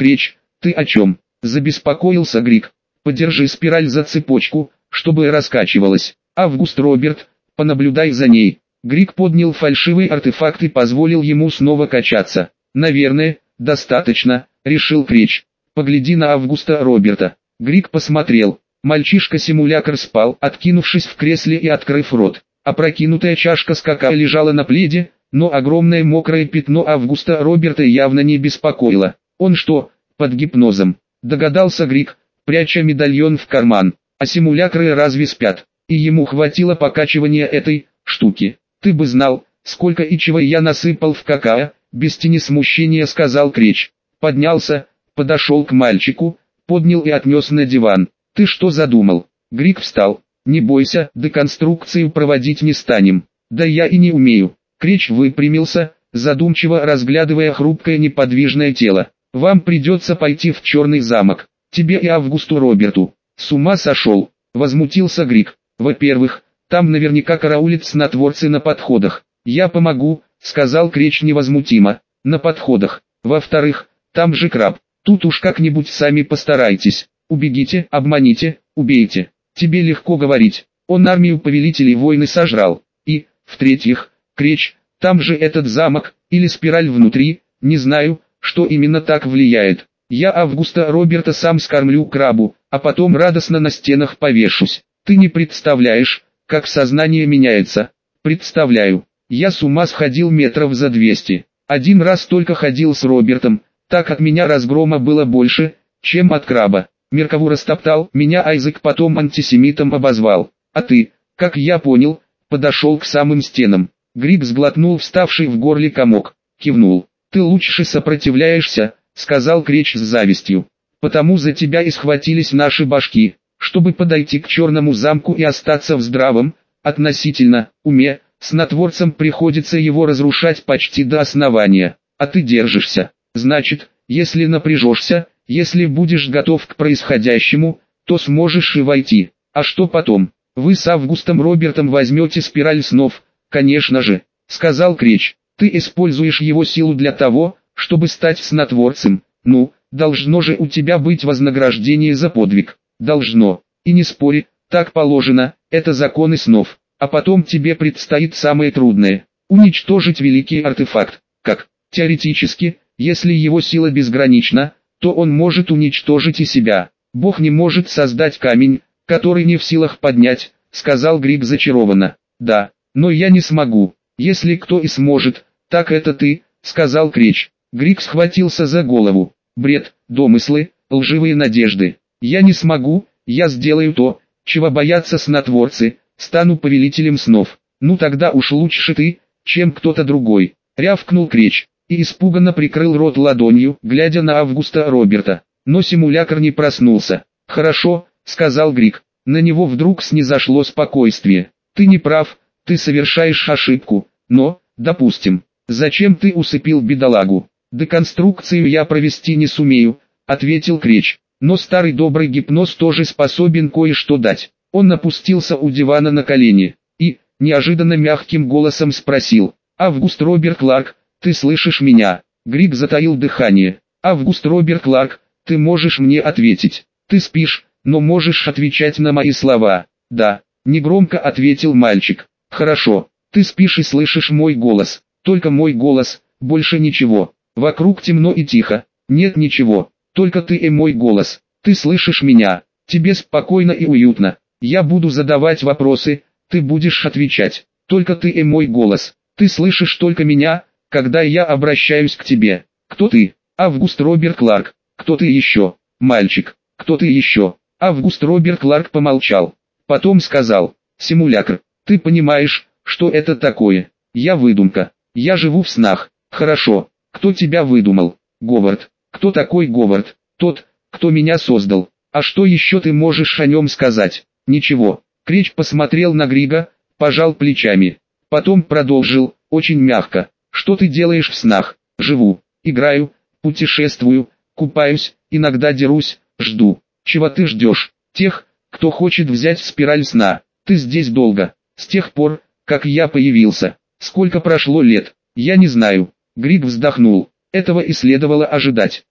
Кречь, ты о чем? Забеспокоился Григ. Подержи спираль за цепочку, чтобы раскачивалась. Август Роберт, понаблюдай за ней. Григ поднял фальшивый артефакт и позволил ему снова качаться. Наверное, достаточно, решил Кречь. Погляди на Августа Роберта. Григ посмотрел. Мальчишка-симулякр спал, откинувшись в кресле и открыв рот. Опрокинутая чашка с какао лежала на пледе, но огромное мокрое пятно Августа Роберта явно не беспокоило. Он что, под гипнозом? Догадался Григ, пряча медальон в карман. А симулякры разве спят? И ему хватило покачивания этой штуки. Ты бы знал, сколько и чего я насыпал в какао, без тени смущения сказал Кречь. Поднялся, подошел к мальчику, поднял и отнес на диван. Ты что задумал? Григ встал. Не бойся, деконструкцию проводить не станем. Да я и не умею. Кречь выпрямился, задумчиво разглядывая хрупкое неподвижное тело. Вам придется пойти в Черный замок. Тебе и Августу Роберту. С ума сошел, возмутился Григ. Во-первых, там наверняка караулят снотворцы на подходах. Я помогу, сказал Кречь невозмутимо. На подходах. Во-вторых, там же краб. Тут уж как-нибудь сами постарайтесь. Убегите, обманите, убейте. Тебе легко говорить. Он армию повелителей войны сожрал. И, в-третьих, Кречь, там же этот замок, или спираль внутри, не знаю, что именно так влияет. Я Августа Роберта сам скормлю крабу, а потом радостно на стенах повешусь. Ты не представляешь, как сознание меняется. Представляю. Я с ума сходил метров за 200. Один раз только ходил с Робертом, так от меня разгрома было больше, чем от краба. Меркаву растоптал, меня Айзек потом антисемитом обозвал. А ты, как я понял, подошел к самым стенам. Григ сглотнул вставший в горле комок, кивнул. Ты лучше сопротивляешься, сказал Кречь с завистью. Потому за тебя и схватились наши башки, чтобы подойти к Черному замку и остаться в здравом, относительно, уме. Снотворцам приходится его разрушать почти до основания, а ты держишься. Значит, если напряжешься, если будешь готов к происходящему, то сможешь и войти. А что потом? Вы с Августом Робертом возьмете спираль снов, конечно же, сказал Кречь. Ты используешь его силу для того, чтобы стать снотворцем. Ну, должно же у тебя быть вознаграждение за подвиг. Должно. И не спори, так положено, это законы снов. А потом тебе предстоит самое трудное – уничтожить великий артефакт. Как? Теоретически, если его сила безгранична, то он может уничтожить и себя. Бог не может создать камень, который не в силах поднять, сказал Григ зачарованно. Да, но я не смогу. Если кто и сможет, так это ты, сказал Кречь. Григ схватился за голову. Бред, домыслы, лживые надежды. Я не смогу, я сделаю то, чего боятся снотворцы, стану повелителем снов. Ну тогда уж лучше ты, чем кто-то другой, рявкнул Кречь и испуганно прикрыл рот ладонью, глядя на Августа Роберта. Но симулякр не проснулся. «Хорошо», — сказал Григ. На него вдруг снизошло спокойствие. «Ты не прав, ты совершаешь ошибку, но, допустим, зачем ты усыпил бедолагу? Деконструкцию я провести не сумею», — ответил Кречь. «Но старый добрый гипноз тоже способен кое-что дать». Он опустился у дивана на колени и, неожиданно мягким голосом спросил: «Август Роберт Кларк, ты слышишь меня?» Григ затаил дыхание. «Август Роберт Кларк, ты можешь мне ответить? Ты спишь, но можешь отвечать на мои слова». «Да», — негромко ответил мальчик. «Хорошо, ты спишь и слышишь мой голос, только мой голос, больше ничего. Вокруг темно и тихо, нет ничего, только ты и мой голос. Ты слышишь меня, тебе спокойно и уютно. Я буду задавать вопросы, ты будешь отвечать, только ты и мой голос. Ты слышишь только меня, когда я обращаюсь к тебе. Кто ты? Август Роберт Кларк. Кто ты еще? Мальчик. Кто ты еще?» Август Роберт Кларк помолчал. Потом сказал: «Симулякр. Ты понимаешь, что это такое? Я выдумка. Я живу в снах. Хорошо. Кто тебя выдумал? Говард. Кто такой Говард? Тот, кто меня создал. А что еще ты можешь о нем сказать?» «Ничего». Кречь посмотрел на Грига, пожал плечами. Потом продолжил, очень мягко: «Что ты делаешь в снах?» «Живу, играю, путешествую, купаюсь, иногда дерусь, жду». «Чего ты ждешь?» «Тех, кто хочет взять спираль сна». «Ты здесь долго?» «С тех пор, как я появился». «Сколько прошло лет?» «Я не знаю». Григ вздохнул. Этого и следовало ожидать.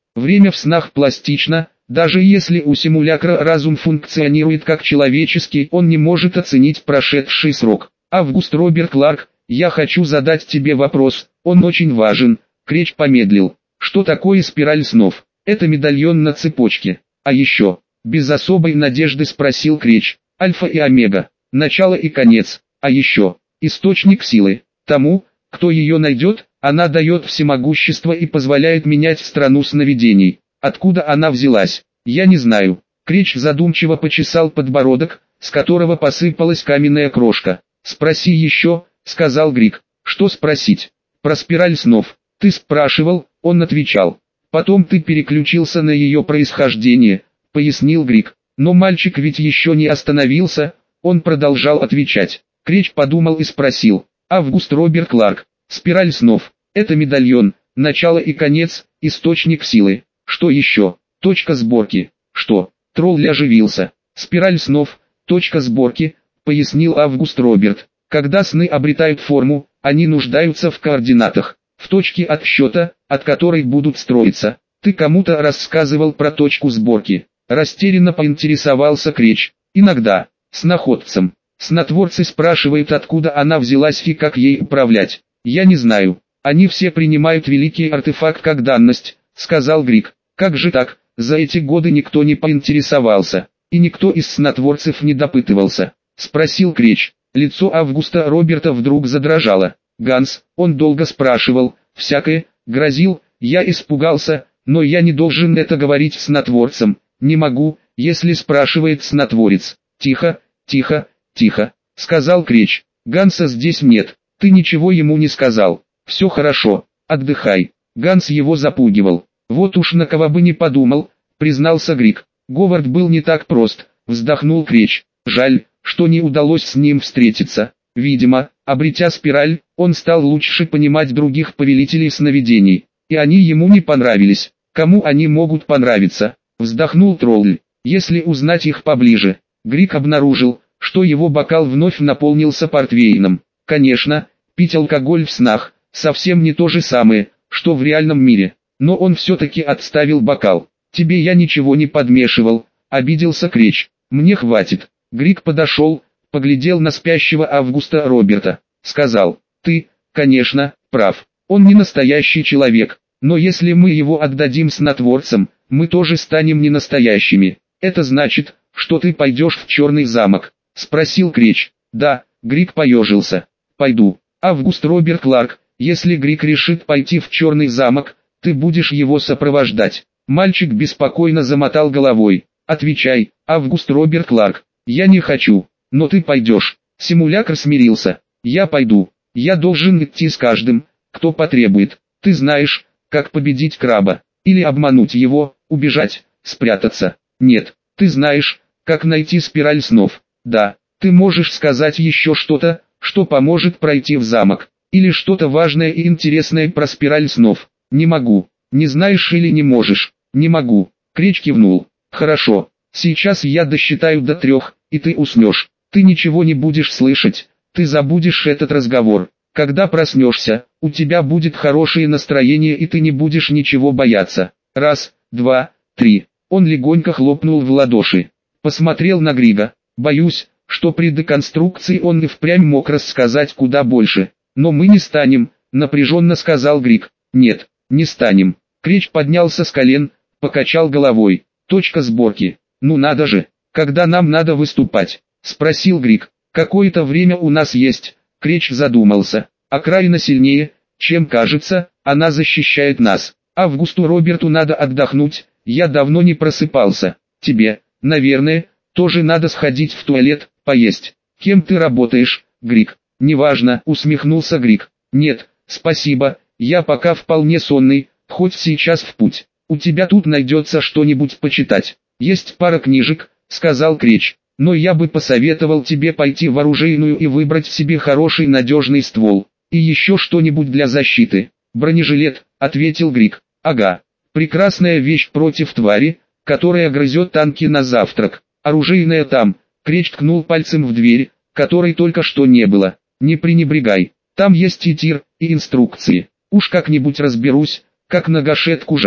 Время в снах пластично, даже если у симулякра разум функционирует как человеческий, он не может оценить прошедший срок. Август Роберт Кларк, я хочу задать тебе вопрос, он очень важен. Креч помедлил. Что такое спираль снов? Это медальон на цепочке. А еще, без особой надежды спросил Креч. Альфа и омега, начало и конец. А еще, источник силы. Тому, кто ее найдет, она дает всемогущество и позволяет менять страну сновидений. Откуда она взялась? Я не знаю. Креч задумчиво почесал подбородок, с которого посыпалась каменная крошка. Спроси еще, сказал Грик. Что спросить? Про спираль снов. Ты спрашивал, он отвечал. Потом ты переключился на ее происхождение, пояснил Грик. Но мальчик ведь еще не остановился, он продолжал отвечать. Креч подумал и спросил. Август Роберт Кларк. Спираль снов. Это медальон, начало и конец, источник силы. Что еще? Точка сборки. Что? Тролль оживился. Спираль снов, точка сборки, пояснил Август Роберт. Когда сны обретают форму, они нуждаются в координатах, в точке отсчета, от которой будут строиться. Ты кому-то рассказывал про точку сборки. Растерянно поинтересовался Креч. Иногда, сноходцам. Снотворцы спрашивают, откуда она взялась и как ей управлять. Я не знаю. Они все принимают великий артефакт как данность, сказал Грик. Как же так? За эти годы никто не поинтересовался. И никто из снотворцев не допытывался. Спросил Креч. Лицо Августа Роберта вдруг задрожало. Ганс, он долго спрашивал, всякое, грозил, я испугался, но я не должен это говорить снотворцам. Не могу, если спрашивает снотворец. Тихо, тихо, тихо, сказал Креч. Ганса здесь нет, ты ничего ему не сказал. Все хорошо, отдыхай. Ганс его запугивал. Вот уж на кого бы не подумал, признался Грик. Говард был не так прост, вздохнул Креч. Жаль, что не удалось с ним встретиться. Видимо, обретя спираль, он стал лучше понимать других повелителей сновидений. И они ему не понравились. Кому они могут понравиться? Вздохнул тролль. Если узнать их поближе. Грик обнаружил, что его бокал вновь наполнился портвейном. Конечно, пить алкоголь в снах совсем не то же самое, что в реальном мире. Но он все-таки отставил бокал. «Тебе я ничего не подмешивал», — обиделся Креч. «Мне хватит». Грик подошел, поглядел на спящего Августа Роберта. Сказал, «Ты, конечно, прав. Он не настоящий человек. Но если мы его отдадим снотворцам, мы тоже станем не настоящими. Это значит, что ты пойдешь в Черный замок?» — спросил Креч. «Да», — Грик поежился. «Пойду. Август Роберт Кларк, если Грик решит пойти в Черный замок, ты будешь его сопровождать». Мальчик беспокойно замотал головой. «Отвечай, Август Роберт Кларк». «Я не хочу, но ты пойдешь». Симулякр смирился. «Я пойду. Я должен идти с каждым, кто потребует. Ты знаешь, как победить краба. Или обмануть его, убежать, спрятаться. Нет, ты знаешь, как найти спираль снов. Да, ты можешь сказать еще что-то, что поможет пройти в замок. Или что-то важное и интересное про спираль снов». «Не могу». «Не знаешь или не можешь?» «Не могу». Креч кивнул. «Хорошо. Сейчас я досчитаю до 3, и ты уснешь. Ты ничего не будешь слышать. Ты забудешь этот разговор. Когда проснешься, у тебя будет хорошее настроение и ты не будешь ничего бояться. 1, 2, 3. Он легонько хлопнул в ладоши. Посмотрел на Грига. Боюсь, что при деконструкции он и впрямь мог рассказать куда больше. Но мы не станем, напряженно сказал Григ. Нет, не станем. Креч поднялся с колен, покачал головой. Точка сборки. Ну надо же, когда нам надо выступать? Спросил Григ. Какое-то время у нас есть. Креч задумался. Окраина сильнее, чем кажется, она защищает нас. Августу Роберту надо отдохнуть, я давно не просыпался. Тебе, наверное, тоже надо сходить в туалет, поесть. Кем ты работаешь, Григ? Неважно, усмехнулся Григ. Нет, спасибо, я пока вполне сонный, хоть сейчас в путь. У тебя тут найдется что-нибудь почитать. Есть пара книжек, сказал Креч. Но я бы посоветовал тебе пойти в оружейную и выбрать себе хороший надежный ствол. И еще что-нибудь для защиты. Бронежилет, ответил Григ. Ага. Прекрасная вещь против твари, которая грызет танки на завтрак. Оружейная там. Креч ткнул пальцем в дверь, которой только что не было. Не пренебрегай. Там есть и тир, и инструкции. Уж как-нибудь разберусь, как на гашетку жать,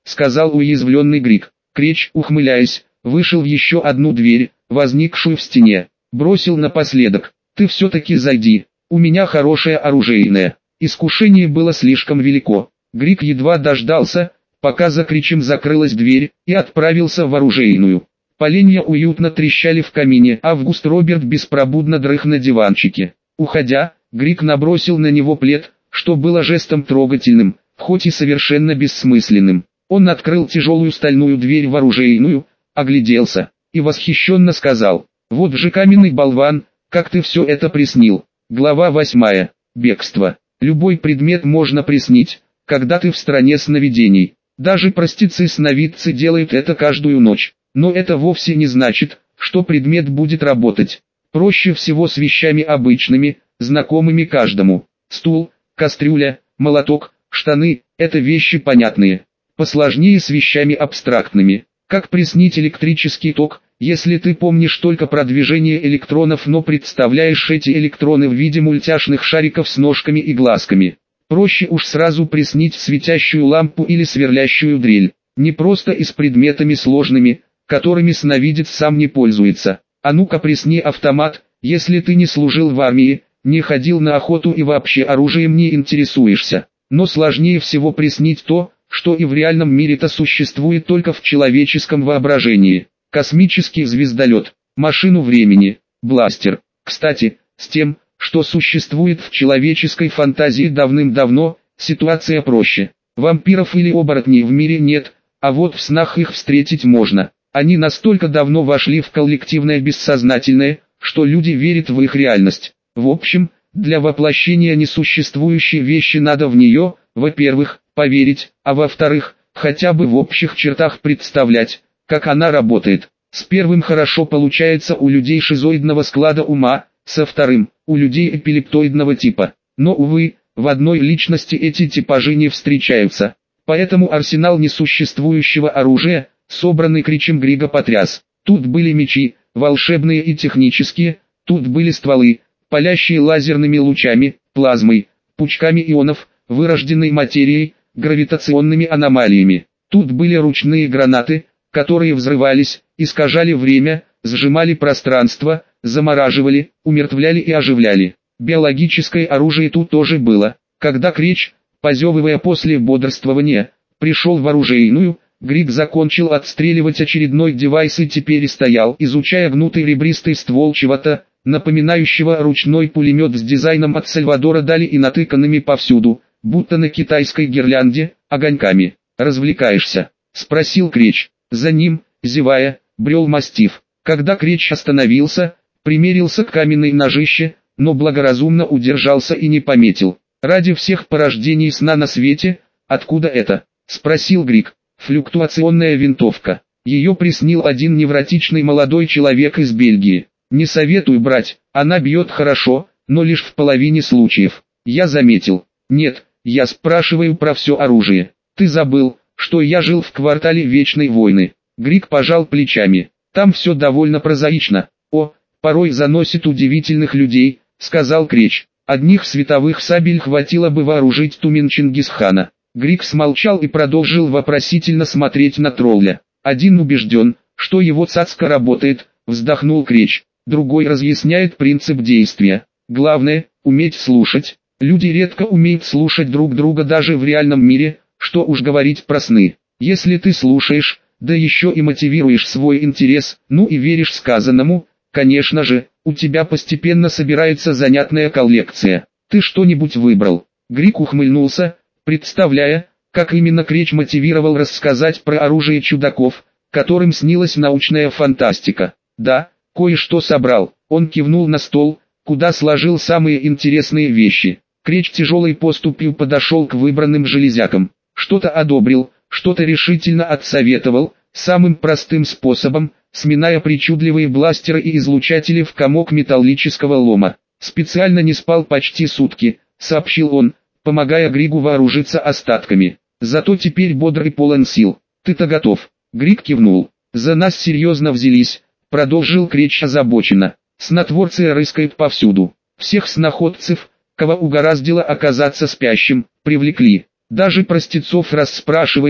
сказал уязвленный Грик. Креч, ухмыляясь, вышел в еще одну дверь, возникшую в стене. Бросил напоследок: «Ты все-таки зайди, у меня хорошее оружейное». Искушение было слишком велико. Грик едва дождался, пока за Кричем закрылась дверь, и отправился в оружейную. Поленья уютно трещали в камине, а Август Роберт беспробудно дрых на диванчике. Уходя, Грик набросил на него плед, что было жестом трогательным, хоть и совершенно бессмысленным. Он открыл тяжелую стальную дверь в оружейную, огляделся и восхищенно сказал: «Вот же каменный болван, как ты все это приснил». Глава 8. Бегство. Любой предмет можно приснить, когда ты в стране сновидений. Даже простецы-сновидцы делают это каждую ночь. Но это вовсе не значит, что предмет будет работать. Проще всего с вещами обычными, знакомыми каждому. Стул, кастрюля, молоток, штаны – это вещи понятные. Посложнее с вещами абстрактными. Как приснить электрический ток, если ты помнишь только про движение электронов, но представляешь эти электроны в виде мультяшных шариков с ножками и глазками? Проще уж сразу приснить светящую лампу или сверлящую дрель. Не просто и с предметами сложными, которыми сновидец сам не пользуется. А ну-ка присни автомат, если ты не служил в армии, не ходил на охоту и вообще оружием не интересуешься. Но сложнее всего приснить то, что и в реальном мире-то существует только в человеческом воображении. Космический звездолет, машину времени, бластер. Кстати, с тем, что существует в человеческой фантазии давным-давно, ситуация проще. Вампиров или оборотней в мире нет, а вот в снах их встретить можно. Они настолько давно вошли в коллективное бессознательное, что люди верят в их реальность. В общем, для воплощения несуществующей вещи надо в нее, во-первых, поверить, а во-вторых, хотя бы в общих чертах представлять, как она работает. С первым хорошо получается у людей шизоидного склада ума, со вторым – у людей эпилептоидного типа. Но, увы, в одной личности эти типажи не встречаются. Поэтому арсенал несуществующего оружия, собранный Кричем Грига, потряс. Тут были мечи, волшебные и технические, тут были стволы, палящие лазерными лучами, плазмой, пучками ионов, вырожденной материей, гравитационными аномалиями. Тут были ручные гранаты, которые взрывались, искажали время, сжимали пространство, замораживали, умертвляли и оживляли. Биологическое оружие тут тоже было. Когда Креч, позевывая после бодрствования, пришел в оружейную, Григ закончил отстреливать очередной девайс и теперь стоял, изучая гнутый ребристый ствол чего-то, напоминающего ручной пулемет с дизайном от Сальвадора Дали и натыканными повсюду, будто на китайской гирлянде, огоньками. «Развлекаешься?» — спросил Креч. За ним, зевая, брел мастиф. Когда Креч остановился, примерился к каменной ножище, но благоразумно удержался и не пометил. «Ради всех порождений сна на свете, откуда это?» — спросил Григ. «Флюктуационная винтовка. Ее приснил один невротичный молодой человек из Бельгии. Не советую брать, она бьет хорошо, но лишь в половине случаев. Я заметил». «Нет, я спрашиваю про все оружие. Ты забыл, что я жил в квартале Вечной войны?» Григ пожал плечами. «Там все довольно прозаично. О, порой заносит удивительных людей», — сказал Креч. «Одних световых сабель хватило бы вооружить тумен Чингисхана». Григ смолчал и продолжил вопросительно смотреть на тролля. «Один убежден, что его цацка работает», — вздохнул Креч. «Другой разъясняет принцип действия. Главное — уметь слушать. Люди редко умеют слушать друг друга даже в реальном мире, что уж говорить про сны. Если ты слушаешь, да еще и мотивируешь свой интерес, ну и веришь сказанному, конечно же, у тебя постепенно собирается занятная коллекция. Ты что-нибудь выбрал?» Григ ухмыльнулся, представляя, как именно Креч мотивировал рассказать про оружие чудаков, которым снилась научная фантастика. «Да, кое-что собрал». Он кивнул на стол, куда сложил самые интересные вещи. Креч тяжелой поступью подошел к выбранным железякам. Что-то одобрил, что-то решительно отсоветовал, самым простым способом, сминая причудливые бластеры и излучатели в комок металлического лома. «Специально не спал почти сутки», — сообщил он, помогая Григу вооружиться остатками. «Зато теперь бодр и полон сил. Ты-то готов?» Григ кивнул. «За нас серьезно взялись», — продолжил Креч озабоченно. «Снотворцы рыскают повсюду. Всех сноходцев, кого угораздило оказаться спящим, привлекли. Даже простецов расспрашивают,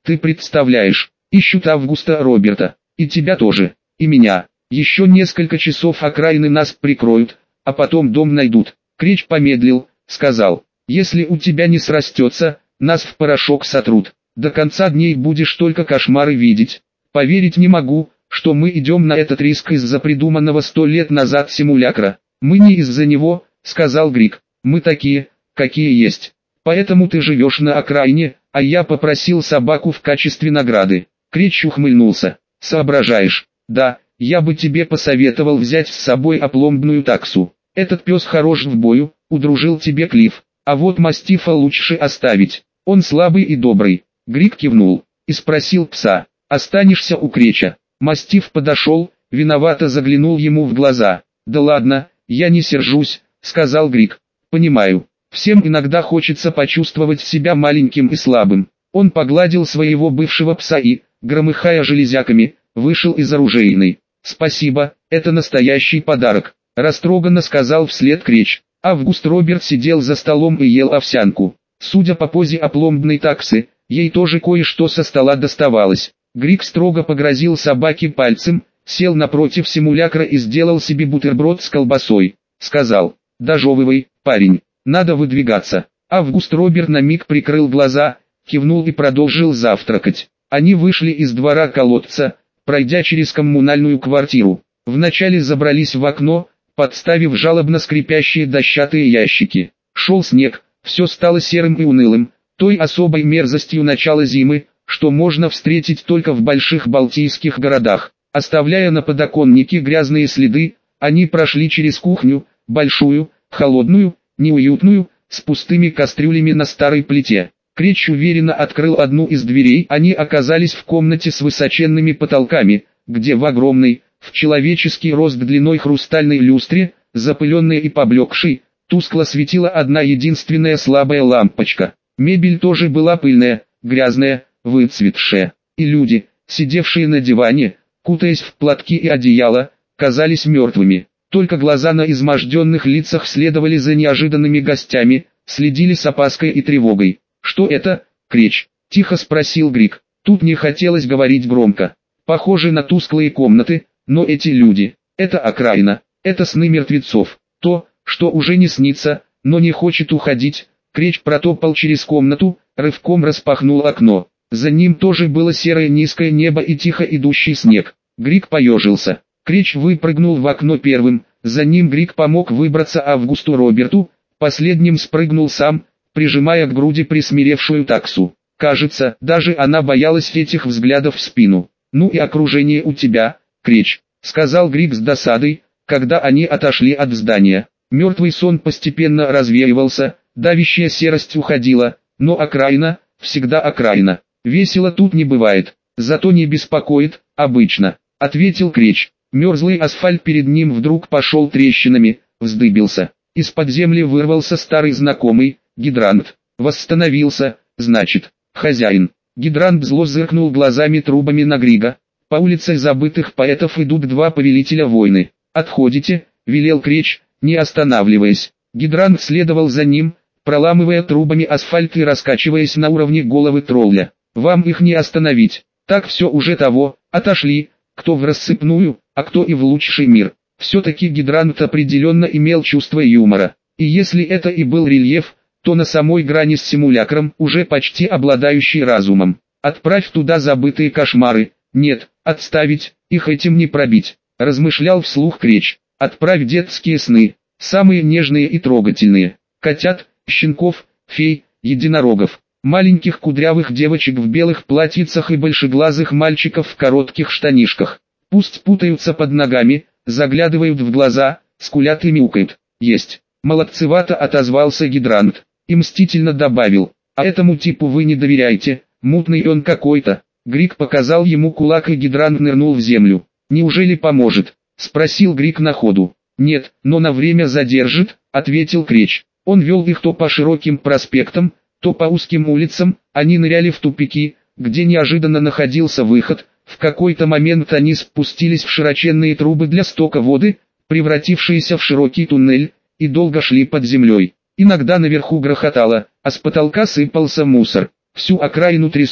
Ты представляешь, ищут Августа Роберта, и тебя тоже, и меня. Еще несколько часов окраины нас прикроют, а потом дом найдут. Кречь помедлил, сказал, если у тебя не срастется, нас в порошок сотрут. До конца дней будешь только кошмары видеть. Поверить не могу, что мы идем на этот риск из-за придуманного 100 лет назад симулякра. Мы не из-за него, сказал Грик. Мы такие, какие есть. Поэтому ты живешь на окраине, а я попросил собаку в качестве награды. Кречь ухмыльнулся. Соображаешь? Да, я бы тебе посоветовал взять с собой опломбную таксу. Этот пес хорош в бою, удружил тебе Клифф. А вот мастифа лучше оставить. Он слабый и добрый. Грик кивнул и спросил пса. Останешься у Креча? Мастиф подошел, виновато заглянул ему в глаза. Да ладно, я не сержусь, сказал Грик. Понимаю. Всем иногда хочется почувствовать себя маленьким и слабым. Он погладил своего бывшего пса и, громыхая железяками, вышел из оружейной. «Спасибо, это настоящий подарок», — растроганно сказал вслед Кречь. Август Роберт сидел за столом и ел овсянку. Судя по позе опломбной таксы, ей тоже кое-что со стола доставалось. Грик строго погрозил собаке пальцем, сел напротив симулякра и сделал себе бутерброд с колбасой. Сказал, «Дожевывай, парень, надо выдвигаться». Август Роберт на миг прикрыл глаза, кивнул и продолжил завтракать. Они вышли из двора колодца, пройдя через коммунальную квартиру. Вначале забрались в окно, подставив жалобно скрипящие дощатые ящики. Шел снег, все стало серым и унылым, той особой мерзостью начала зимы, что можно встретить только в больших балтийских городах. Оставляя на подоконнике грязные следы, они прошли через кухню, большую, холодную, неуютную, с пустыми кастрюлями на старой плите. Кречь уверенно открыл одну из дверей, они оказались в комнате с высоченными потолками, где в огромной, в человеческий рост длиной хрустальной люстре, запыленной и поблекшей, тускло светила одна единственная слабая лампочка. Мебель тоже была пыльная, грязная, выцветшая, и люди, сидевшие на диване, кутаясь в платки и одеяло, казались мертвыми. Только глаза на изможденных лицах следовали за неожиданными гостями, следили с опаской и тревогой. «Что это, Кречь?» – тихо спросил Грик. Тут не хотелось говорить громко. Похоже на тусклые комнаты, но эти люди – это окраина, это сны мертвецов. То, что уже не снится, но не хочет уходить. Кречь протопал через комнату, рывком распахнул окно. За ним тоже было серое низкое небо и тихо идущий снег. Грик поежился. Кречь выпрыгнул в окно первым, за ним Грик помог выбраться Августу Роберту, последним спрыгнул сам, прижимая к груди присмиревшую таксу. Кажется, даже она боялась этих взглядов в спину. «Ну и окружение у тебя, Кречь», — сказал Грик с досадой, когда они отошли от здания. Мертвый сон постепенно развеивался, давящая серость уходила, но окраина, всегда окраина. Весело тут не бывает, зато не беспокоит, обычно, — ответил Кречь. Мерзлый асфальт перед ним вдруг пошел трещинами, вздыбился. Из-под земли вырвался старый знакомый, гидрант. Восстановился, значит, хозяин. Гидрант зло зыркнул глазами трубами на Грига. По улице забытых поэтов идут два повелителя войны. «Отходите», — велел Кречь, не останавливаясь. Гидрант следовал за ним, проламывая трубами асфальт и раскачиваясь на уровне головы тролля. «Вам их не остановить. Так все уже того, отошли, кто в рассыпную, а кто и в лучший мир». Все-таки гидрант определенно имел чувство юмора. И если это и был рельеф, то на самой грани с симулякром, уже почти обладающий разумом. «Отправь туда забытые кошмары». «Нет, отставить, их этим не пробить», — размышлял вслух Кречь. «Отправь детские сны, самые нежные и трогательные. Котят, щенков, фей, единорогов, маленьких кудрявых девочек в белых платьицах и большеглазых мальчиков в коротких штанишках. Пусть путаются под ногами, заглядывают в глаза, скулят и мяукают. Есть». Молодцевато отозвался гидрант и мстительно добавил: «А этому типу вы не доверяете, мутный он какой-то». Грик показал ему кулак, и гидрант нырнул в землю. «Неужели поможет?» — спросил Грик на ходу. «Нет, но на время задержит», — ответил Кречь. Он вел их то по широким проспектам, то по узким улицам, они ныряли в тупики, где неожиданно находился выход. В какой-то момент они спустились в широченные трубы для стока воды, превратившиеся в широкий туннель, и долго шли под землей. Иногда наверху грохотало, а с потолка сыпался мусор. «Всю окраину трясут»,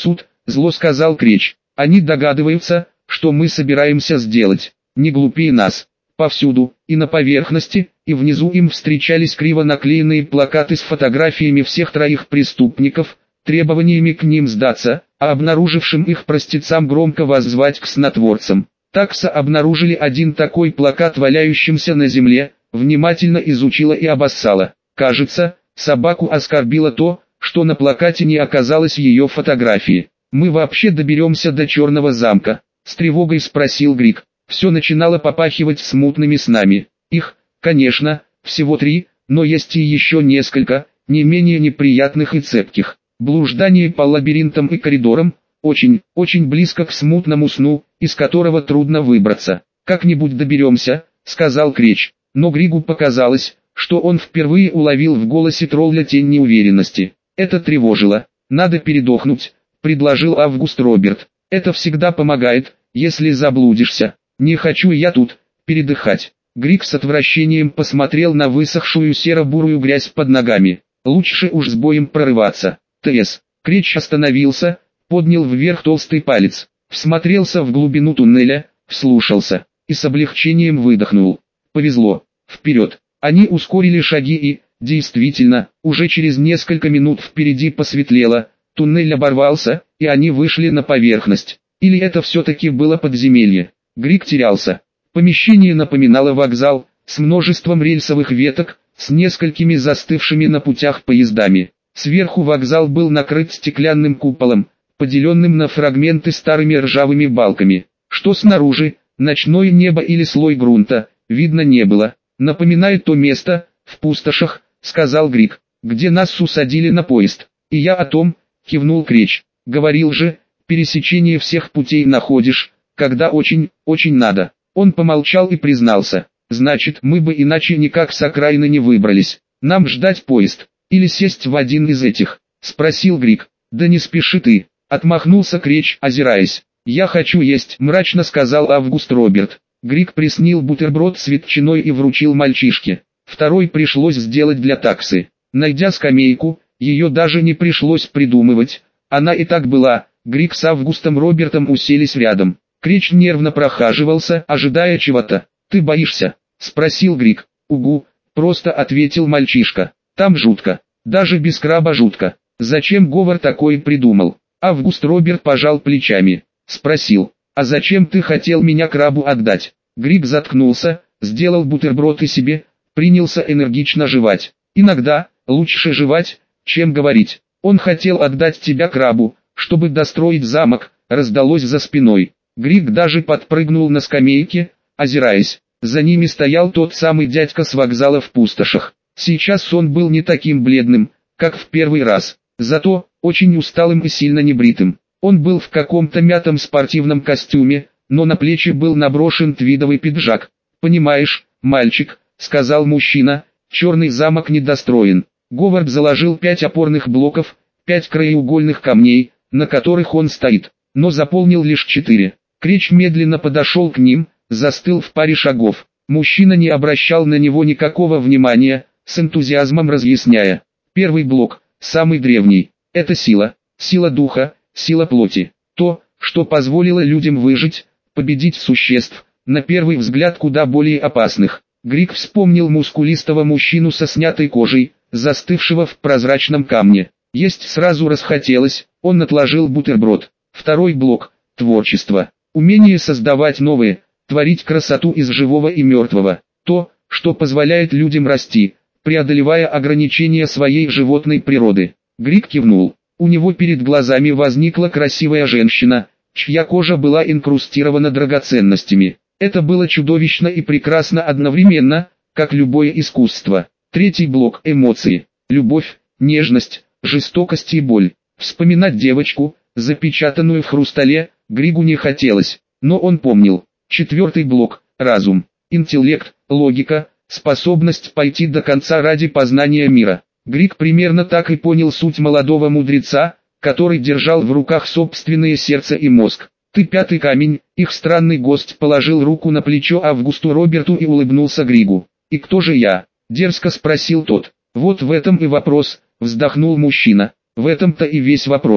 зло сказал Креч. Они догадываются, что мы собираемся сделать. Не глупее нас. Повсюду, и на поверхности, и внизу им встречались криво наклеенные плакаты с фотографиями всех троих преступников, требованиями к ним сдаться, а обнаружившим их простецам громко воззвать к снотворцам. Такса обнаружили один такой плакат валяющимся на земле, внимательно изучила и обоссала. Кажется, собаку оскорбило то, что на плакате не оказалось ее фотографии. «Мы вообще доберемся до Черного замка?» — с тревогой спросил Грик. Все начинало попахивать смутными снами. Их, конечно, всего 3, но есть и еще несколько, не менее неприятных и цепких. Блуждание по лабиринтам и коридорам, очень близко к смутному сну, из которого трудно выбраться. «Как-нибудь доберемся», — сказал Креч. Но Григу показалось, что он впервые уловил в голосе тролля тень неуверенности. Это тревожило. «Надо передохнуть», — предложил Август Роберт. «Это всегда помогает, если заблудишься. Не хочу я тут передыхать». Григ с отвращением посмотрел на высохшую серо-бурую грязь под ногами. «Лучше уж с боем прорываться». Т.С. Креч остановился, поднял вверх толстый палец, всмотрелся в глубину туннеля, вслушался и с облегчением выдохнул. Повезло. Вперед. Они ускорили шаги и, действительно, уже через несколько минут впереди посветлело, туннель оборвался, и они вышли на поверхность. Или это все-таки было подземелье? Григ терялся. Помещение напоминало вокзал, с множеством рельсовых веток, с несколькими застывшими на путях поездами. Сверху вокзал был накрыт стеклянным куполом, поделенным на фрагменты старыми ржавыми балками. Что снаружи, ночное небо или слой грунта, видно не было. «Напоминает то место, в пустошах», — сказал Григ, — «где нас усадили на поезд». «И я о том», — кивнул Креч. «Говорил же, пересечение всех путей находишь, когда очень надо». Он помолчал и признался. «Значит, мы бы иначе никак с окраины не выбрались. Нам ждать поезд, или сесть в один из этих?» — спросил Григ. «Да не спеши ты», — отмахнулся Креч, озираясь. «Я хочу есть», — мрачно сказал Август Роберт. Григ приснил бутерброд с ветчиной и вручил мальчишке. Второй пришлось сделать для таксы. Найдя скамейку, ее даже не пришлось придумывать. Она и так была. Григ с Августом Робертом уселись рядом. Креч нервно прохаживался, ожидая чего-то. «Ты боишься?» — спросил Григ. «Угу», — просто ответил мальчишка. «Там жутко. Даже без краба жутко. Зачем Говор такое придумал?» Август Роберт пожал плечами. Спросил. «А зачем ты хотел меня крабу отдать?» Григ заткнулся, сделал бутерброд и себе, принялся энергично жевать. «Иногда, лучше жевать, чем говорить. Он хотел отдать тебя крабу, чтобы достроить замок», раздалось за спиной. Григ даже подпрыгнул на скамейке, озираясь. За ними стоял тот самый дядька с вокзала в пустошах. Сейчас он был не таким бледным, как в первый раз, зато очень усталым и сильно небритым. Он был в каком-то мятом спортивном костюме, но на плечи был наброшен твидовый пиджак. «Понимаешь, мальчик», — сказал мужчина, — «черный замок недостроен». Говард заложил 5 опорных блоков, 5 краеугольных камней, на которых он стоит, но заполнил лишь 4. Креч медленно подошел к ним, застыл в паре шагов. Мужчина не обращал на него никакого внимания, с энтузиазмом разъясняя. Первый блок, самый древний, это сила духа, сила плоти. То, что позволило людям выжить, победить существ, на первый взгляд куда более опасных. Григ вспомнил мускулистого мужчину со снятой кожей, застывшего в прозрачном камне. Есть сразу расхотелось, он отложил бутерброд. Второй блок – творчество. Умение создавать новые, творить красоту из живого и мертвого. То, что позволяет людям расти, преодолевая ограничения своей животной природы. Григ кивнул. У него перед глазами возникла красивая женщина, чья кожа была инкрустирована драгоценностями. Это было чудовищно и прекрасно одновременно, как любое искусство. Третий блок – эмоции. Любовь, нежность, жестокость и боль. Вспоминать девочку, запечатанную в хрустале, Григу не хотелось, но он помнил. Четвертый блок – разум, интеллект, логика, способность пойти до конца ради познания мира. Григ примерно так и понял суть молодого мудреца, который держал в руках собственное сердце и мозг. «Ты пятый камень», их странный гость положил руку на плечо Августу Роберту и улыбнулся Григу. «И кто же я?» – дерзко спросил тот. «Вот в этом и вопрос», – вздохнул мужчина. «В этом-то и весь вопрос.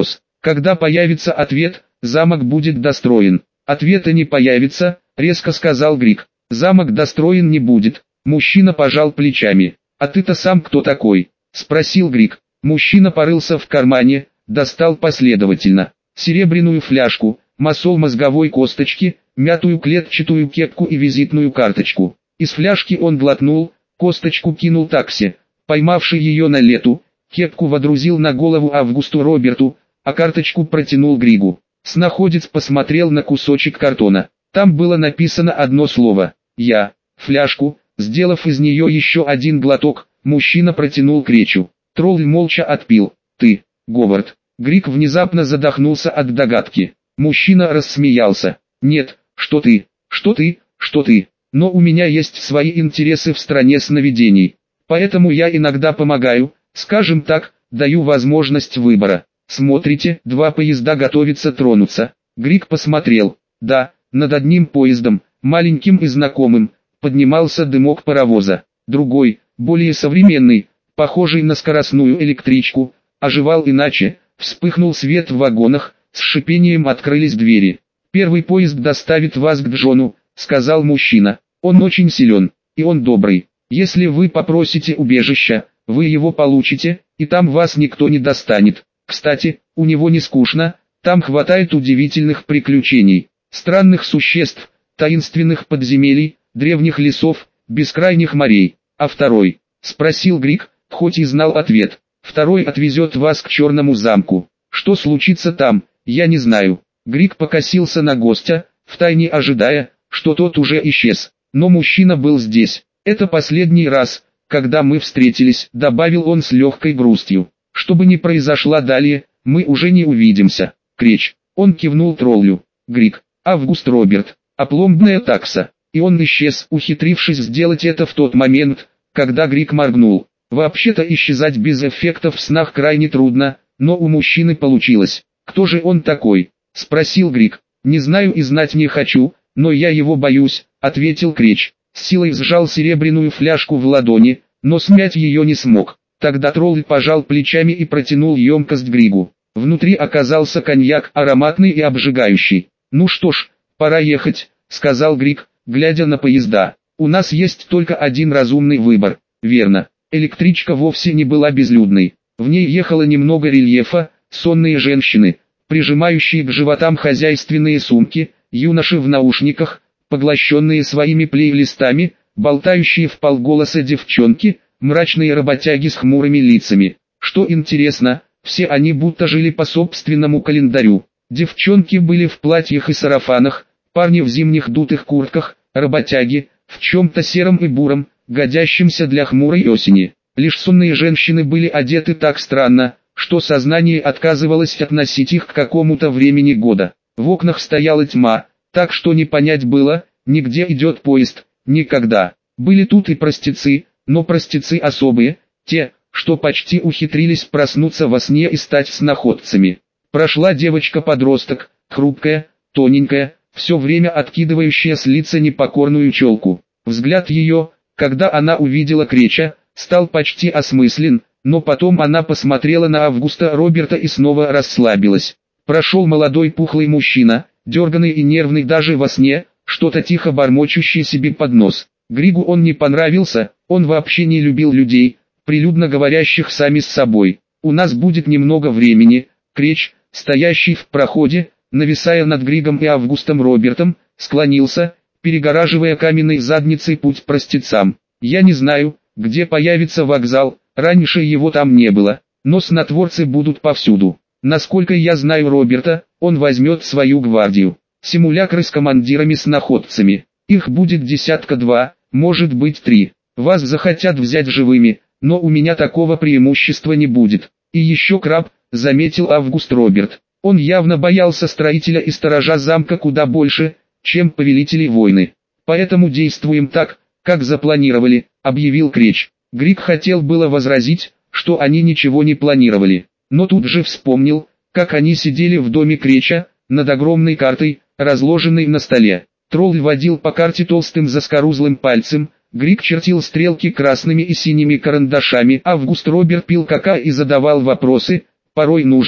Когда появится ответ, замок будет достроен. Ответа не появится, резко сказал Грик. Замок достроен не будет. Мужчина пожал плечами. А ты-то сам кто такой? Спросил Грик. Мужчина порылся в кармане, достал последовательно серебряную фляжку, мосол мозговой косточки, мятую клетчатую кепку и визитную карточку. Из фляжки он глотнул, косточку кинул такси, поймавший ее на лету, кепку водрузил на голову Августу Роберту, а карточку протянул Григу. Снаходец посмотрел на кусочек картона. Там было написано одно слово «Я». Фляжку, сделав из нее еще один глоток, мужчина протянул Кречу. Тролль молча отпил. «Ты, Говард». Григ внезапно задохнулся от догадки. Мужчина рассмеялся. «Нет, что ты, что ты, что ты. Но у меня есть свои интересы в стране сновидений. Поэтому я иногда помогаю, скажем так, даю возможность выбора. Смотрите, 2 поезда готовятся тронуться». Григ посмотрел. Да, над одним поездом, маленьким и знакомым, поднимался дымок паровоза. Другой, более современный, похожий на скоростную электричку, оживал иначе, вспыхнул свет в вагонах, с шипением открылись двери. «Первый поезд доставит вас к Джону», — сказал мужчина. «Он очень силен, и он добрый. Если вы попросите убежища, вы его получите, и там вас никто не достанет. Кстати, у него не скучно, там хватает удивительных приключений, странных существ, таинственных подземелий, древних лесов, бескрайних морей». «А второй?» — спросил Григ, хоть и знал ответ. «Второй отвезет вас к Черному замку. Что случится там, я не знаю». Григ покосился на гостя, втайне ожидая, что тот уже исчез. Но мужчина был здесь. «Это последний раз, когда мы встретились», — добавил он с легкой грустью. «Что бы ни произошло далее, мы уже не увидимся». Креч. Он кивнул троллю. Григ. Август Роберт. Опломбная такса. И он исчез, ухитрившись сделать это в тот момент, когда Григ моргнул. Вообще-то исчезать без эффектов в снах крайне трудно, но у мужчины получилось. «Кто же он такой?» — спросил Григ. «Не знаю и знать не хочу, но я его боюсь», — ответил Креч. С силой сжал серебряную фляжку в ладони, но смять ее не смог. Тогда тролль пожал плечами и протянул емкость Григу. Внутри оказался коньяк, ароматный и обжигающий. «Ну что ж, пора ехать», — сказал Григ, глядя на поезда. «У нас есть только один разумный выбор». Верно. Электричка вовсе не была безлюдной. В ней ехало немного рельефа, сонные женщины, прижимающие к животам хозяйственные сумки, юноши в наушниках, поглощенные своими плейлистами, болтающие вполголоса девчонки, мрачные работяги с хмурыми лицами. Что интересно, все они будто жили по собственному календарю. Девчонки были в платьях и сарафанах, парни в зимних дутых куртках, работяги в чем-то сером и буром, годящимся для хмурой осени. Лишь сонные женщины были одеты так странно, что сознание отказывалось относить их к какому-то времени года. В окнах стояла тьма, так что не понять было, ни где идет поезд, никогда. Были тут и простецы, но простецы особые, те, что почти ухитрились проснуться во сне и стать сноходцами. Прошла девочка-подросток, хрупкая, тоненькая, все время откидывающая с лица непокорную челку. Взгляд ее, когда она увидела Креча, стал почти осмыслен, но потом она посмотрела на Августа Роберта и снова расслабилась. Прошел молодой пухлый мужчина, дерганный и нервный даже во сне, что-то тихо бормочущий себе под нос. Григу он не понравился, он вообще не любил людей, прилюдно говорящих сами с собой. «У нас будет немного времени». Креч, стоящий в проходе, нависая над Григом и Августом Робертом, склонился, перегораживая каменной задницей путь простецам. «Я не знаю, где появится вокзал, раньше его там не было, но снотворцы будут повсюду. Насколько я знаю Роберта, он возьмет свою гвардию. Симулякры с командирами-сноходцами. Их будет 1-2, может быть 3. Вас захотят взять живыми, но у меня такого преимущества не будет. И еще краб», — заметил Август Роберт. Он явно боялся строителя и сторожа замка куда больше, чем повелителей войны. «Поэтому действуем так, как запланировали», — объявил Креч. Григ хотел было возразить, что они ничего не планировали, но тут же вспомнил, как они сидели в доме Креча, над огромной картой, разложенной на столе. Тролль водил по карте толстым заскорузлым пальцем, Григ чертил стрелки красными и синими карандашами, Август Роберт пил кака и задавал вопросы, порой нужные,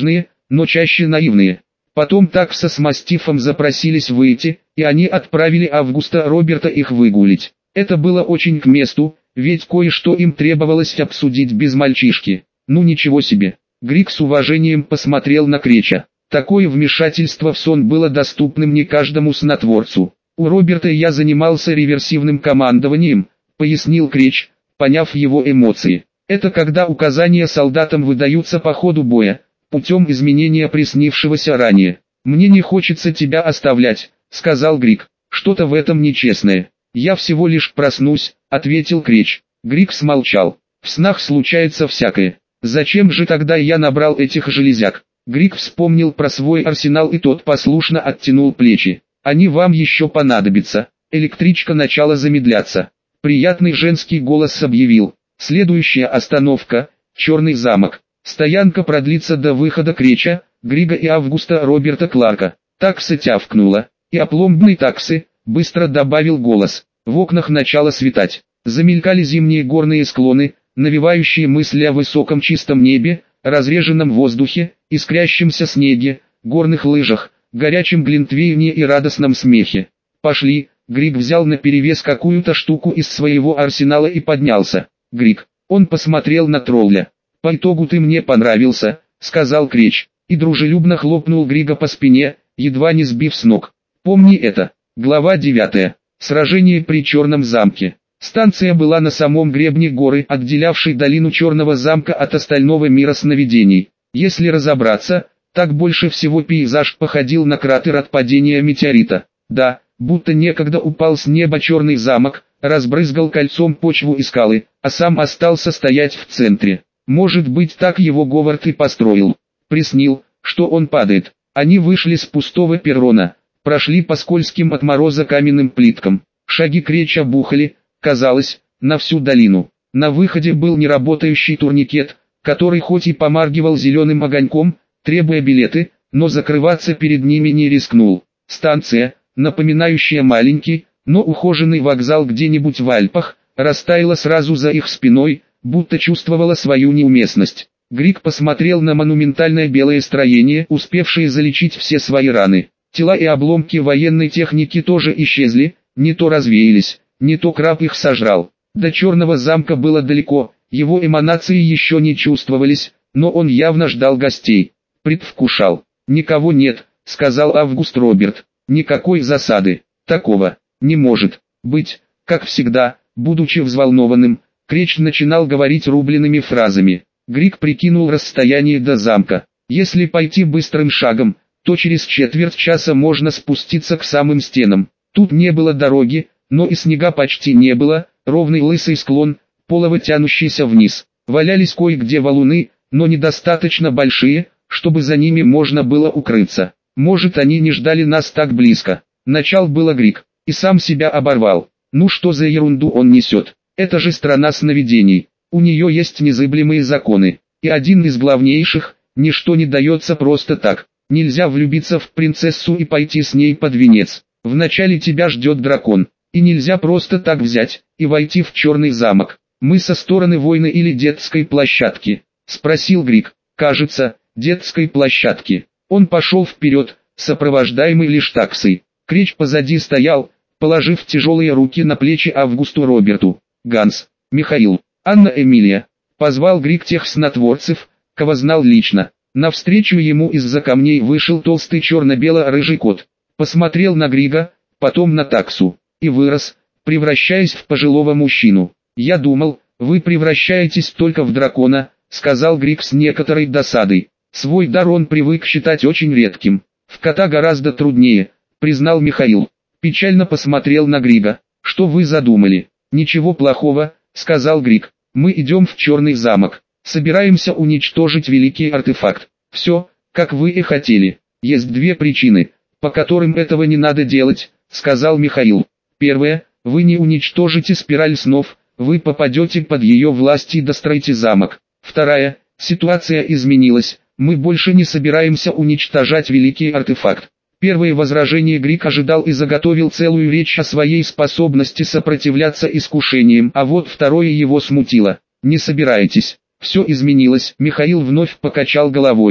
но чаще наивные. Потом такса с мастифом запросились выйти, и они отправили Августа Роберта их выгулить. Это было очень к месту, ведь кое-что им требовалось обсудить без мальчишки. Ну ничего себе. Грик с уважением посмотрел на Креча. Такое вмешательство в сон было доступным не каждому снотворцу. У Роберта я занимался реверсивным командованием, пояснил Креч, поняв его эмоции. Это когда указания солдатам выдаются по ходу боя, путем изменения приснившегося ранее. «Мне не хочется тебя оставлять», — сказал Грик. «Что-то в этом нечестное». «Я всего лишь проснусь», — ответил Креч. Грик смолчал. «В снах случается всякое. Зачем же тогда я набрал этих железяк?» Грик вспомнил про свой арсенал, и тот послушно оттянул плечи. «Они вам еще понадобятся». Электричка начала замедляться. Приятный женский голос объявил: «Следующая остановка — Черный замок. Стоянка продлится до выхода Креча, Грига и Августа Роберта Кларка». Такса тявкнула. «И опломбной таксы», — быстро добавил голос. В окнах начало светать. Замелькали зимние горные склоны, навевающие мысли о высоком чистом небе, разреженном воздухе, искрящемся снеге, горных лыжах, горячем глинтвейне и радостном смехе. «Пошли», — Григ взял наперевес какую-то штуку из своего арсенала и поднялся. «Григ». Он посмотрел на тролля. «По итогу ты мне понравился», — сказал Креч, и дружелюбно хлопнул Грига по спине, едва не сбив с ног. «Помни это». Глава 9. Сражение при Черном замке. Станция была на самом гребне горы, отделявшей долину Черного замка от остального мира сновидений. Если разобраться, так больше всего пейзаж походил на кратер от падения метеорита. Да, будто некогда упал с неба Черный замок, разбрызгал кольцом почву и скалы, а сам остался стоять в центре. Может быть, так его Говард и построил. Приснил, что он падает. Они вышли с пустого перрона, прошли по скользким от мороза каменным плиткам. Шаги Креча бухали, казалось, на всю долину. На выходе был неработающий турникет, который хоть и помаргивал зеленым огоньком, требуя билеты, но закрываться перед ними не рискнул. Станция, напоминающая маленький, но ухоженный вокзал где-нибудь в Альпах, растаяла сразу за их спиной, будто чувствовала свою неуместность. Грик посмотрел на монументальное белое строение, успевшее залечить все свои раны. Тела и обломки военной техники тоже исчезли, не то развеялись, не то краб их сожрал. До Черного замка было далеко, его эманации еще не чувствовались, но он явно ждал гостей. Предвкушал. «Никого нет», — сказал Август Роберт. «Никакой засады. Такого не может быть». Как всегда, будучи взволнованным, Креч начинал говорить рубленными фразами. Грик прикинул расстояние до замка. Если пойти быстрым шагом, то через четверть часа можно спуститься к самым стенам. Тут не было дороги, но и снега почти не было, ровный лысый склон, полово тянущийся вниз. Валялись кое-где валуны, но недостаточно большие, чтобы за ними можно было укрыться. Может, они не ждали нас так близко. Начал было Грик, и сам себя оборвал. Ну что за ерунду он несет? Это же страна сновидений. У нее есть незыблемые законы. И один из главнейших: ничто не дается просто так. Нельзя влюбиться в принцессу и пойти с ней под венец. Вначале тебя ждет дракон. И нельзя просто так взять и войти в Черный замок. «Мы со стороны войны или детской площадки?» — спросил Грик. «Кажется, детской площадки». Он пошел вперед, сопровождаемый лишь таксой. Креч позади стоял, положив тяжелые руки на плечи Августу Роберту. «Ганс, Михаил, Анна Эмилия», — позвал Грик тех снотворцев, кого знал лично. Навстречу ему из-за камней вышел толстый черно-бело-рыжий кот. Посмотрел на Грига, потом на таксу, и вырос, превращаясь в пожилого мужчину. «Я думал, вы превращаетесь только в дракона», — сказал Грик с некоторой досадой. Свой дар он привык считать очень редким. «В кота гораздо труднее», — признал Михаил. Печально посмотрел на Грига. «Что вы задумали?» «Ничего плохого», — сказал Грик. «Мы идем в Черный замок. Собираемся уничтожить великий артефакт. Все, как вы и хотели. Есть две причины, по которым этого не надо делать», — сказал Михаил. «Первая, вы не уничтожите спираль снов, вы попадете под ее власть и достроите замок. Вторая, ситуация изменилась, мы больше не собираемся уничтожать великий артефакт». Первое возражение Грик ожидал и заготовил целую речь о своей способности сопротивляться искушениям, а вот второе его смутило. «Не собираетесь. Все изменилось». Михаил вновь покачал головой.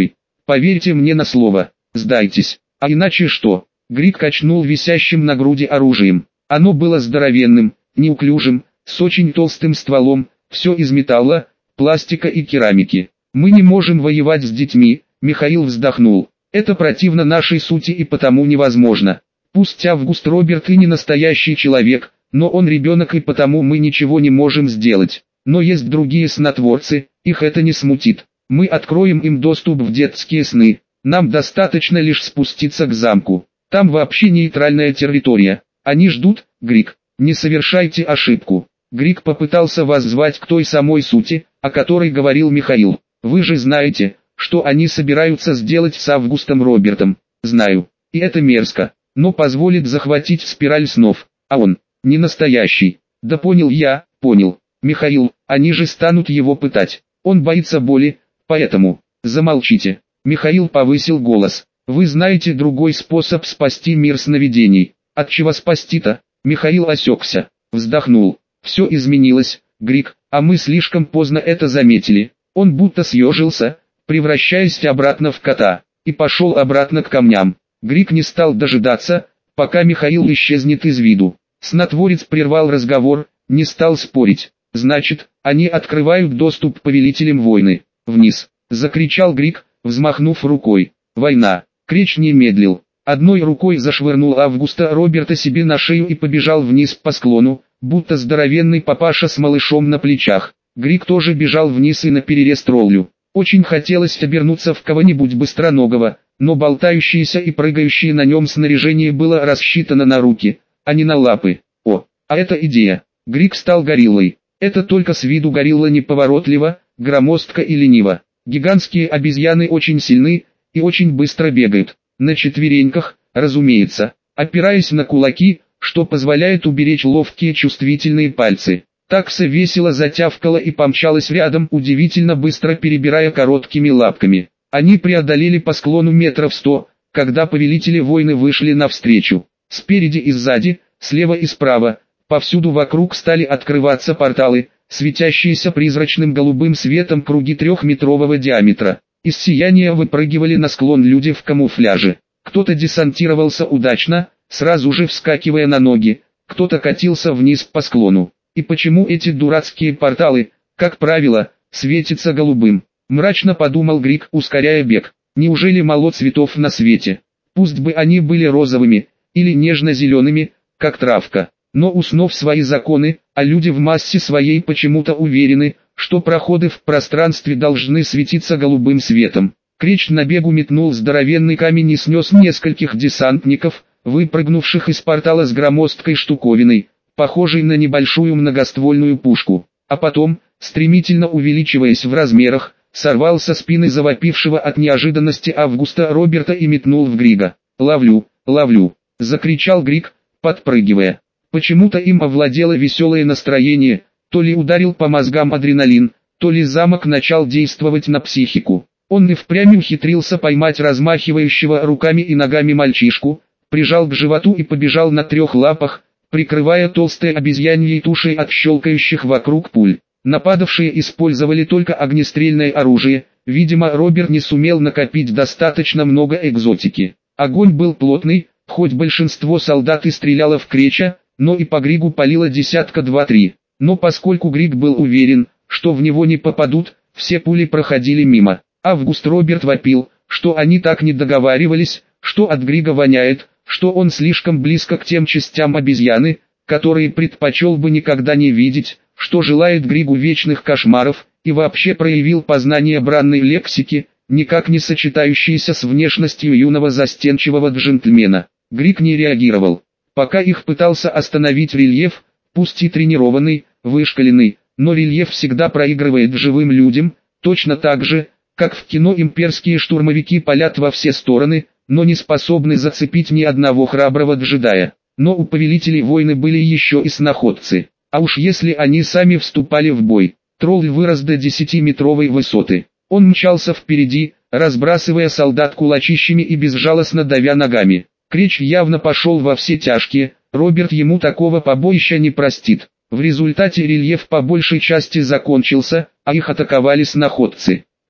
Поверьте мне на слово, сдайтесь, а иначе что? Грик качнул висящим на груди оружием. Оно было здоровенным, неуклюжим, с очень толстым стволом, все из металла, пластика и керамики. Мы не можем воевать с детьми, Михаил вздохнул. Это противно нашей сути и потому невозможно. Пусть Август Роберт и не настоящий человек, но он ребенок и потому мы ничего не можем сделать. Но есть другие снотворцы, их это не смутит. Мы откроем им доступ в детские сны. Нам достаточно лишь спуститься к замку. Там вообще нейтральная территория. Они ждут, Грик. Не совершайте ошибку. Грик попытался воззвать к той самой сути, о которой говорил Михаил. Вы же знаете, что они собираются сделать с Августом Робертом. Знаю. И это мерзко. Но позволит захватить спираль снов. А он, не настоящий. Да понял я, понял. Михаил, они же станут его пытать. Он боится боли, поэтому... Замолчите. Михаил повысил голос. Вы знаете другой способ спасти мир сновидений. От чего спасти-то? Михаил осекся, вздохнул. Все изменилось, Грик, а мы слишком поздно это заметили. Он будто съежился, превращаясь обратно в кота, и пошел обратно к камням. Грик не стал дожидаться, пока Михаил исчезнет из виду. Снотворец прервал разговор, не стал спорить. Значит, они открывают доступ повелителям войны. Вниз, закричал Грик, взмахнув рукой. Война. Кречь не медлил. Одной рукой зашвырнул Августа Роберта себе на шею и побежал вниз по склону, будто здоровенный папаша с малышом на плечах. Грик тоже бежал вниз и наперерез троллю. Очень хотелось обернуться в кого-нибудь быстроногого, но болтающееся и прыгающее на нем снаряжение было рассчитано на руки, а не на лапы. О, а это идея. Грик стал гориллой. Это только с виду горилла неповоротлива, громоздка и ленива. Гигантские обезьяны очень сильны и очень быстро бегают. На четвереньках, разумеется, опираясь на кулаки, что позволяет уберечь ловкие чувствительные пальцы. Такса весело затявкала и помчалась рядом, удивительно быстро перебирая короткими лапками. Они преодолели по склону метров 100, когда повелители войны вышли навстречу. Спереди и сзади, слева и справа, повсюду вокруг стали открываться порталы, светящиеся призрачным голубым светом круги 3-метрового диаметра. Из сияния выпрыгивали на склон люди в камуфляже. Кто-то десантировался удачно, сразу же вскакивая на ноги, кто-то катился вниз по склону. И почему эти дурацкие порталы, как правило, светятся голубым? Мрачно подумал Грик, ускоряя бег. Неужели мало цветов на свете? Пусть бы они были розовыми, или нежно-зелеными, как травка. Но у снов свои законы, а люди в массе своей почему-то уверены, что проходы в пространстве должны светиться голубым светом. Кречь на бегу метнул здоровенный камень и снес нескольких десантников, выпрыгнувших из портала с громоздкой штуковиной, похожей на небольшую многоствольную пушку. А потом, стремительно увеличиваясь в размерах, сорвал со спины завопившего от неожиданности Августа Роберта и метнул в Грига. «Ловлю, ловлю!» — закричал Григ, подпрыгивая. Почему-то им овладело веселое настроение, то ли ударил по мозгам адреналин, то ли замок начал действовать на психику. Он и впрямь ухитрился поймать размахивающего руками и ногами мальчишку, прижал к животу и побежал на 3 лапах, прикрывая толстой обезьяньей тушей от щелкающих вокруг пуль. Нападавшие использовали только огнестрельное оружие, видимо Роберт не сумел накопить достаточно много экзотики. Огонь был плотный, хоть большинство солдат и стреляло в Креча, но и по Григу палило десятка 2-3. Но поскольку Григ был уверен, что в него не попадут, все пули проходили мимо. Август Роберт вопил, что они так не договаривались, что от Грига воняет, что он слишком близко к тем частям обезьяны, которые предпочел бы никогда не видеть, что желает Григу вечных кошмаров, и вообще проявил познание бранной лексики, никак не сочетающейся с внешностью юного застенчивого джентльмена. Григ не реагировал. Пока их пытался остановить рельеф, пусть и тренированный, вышкаленный, но рельеф всегда проигрывает живым людям, точно так же, как в кино имперские штурмовики палят во все стороны, но не способны зацепить ни одного храброго джедая. Но у повелителей войны были еще и сноходцы. А уж если они сами вступали в бой. Тролль вырос до 10-метровой высоты. Он мчался впереди, разбрасывая солдат кулачищами и безжалостно давя ногами. Кречь явно пошел во все тяжкие, Роберт ему такого побоища не простит. В результате рельеф по большей части закончился, а их атаковали сноходцы.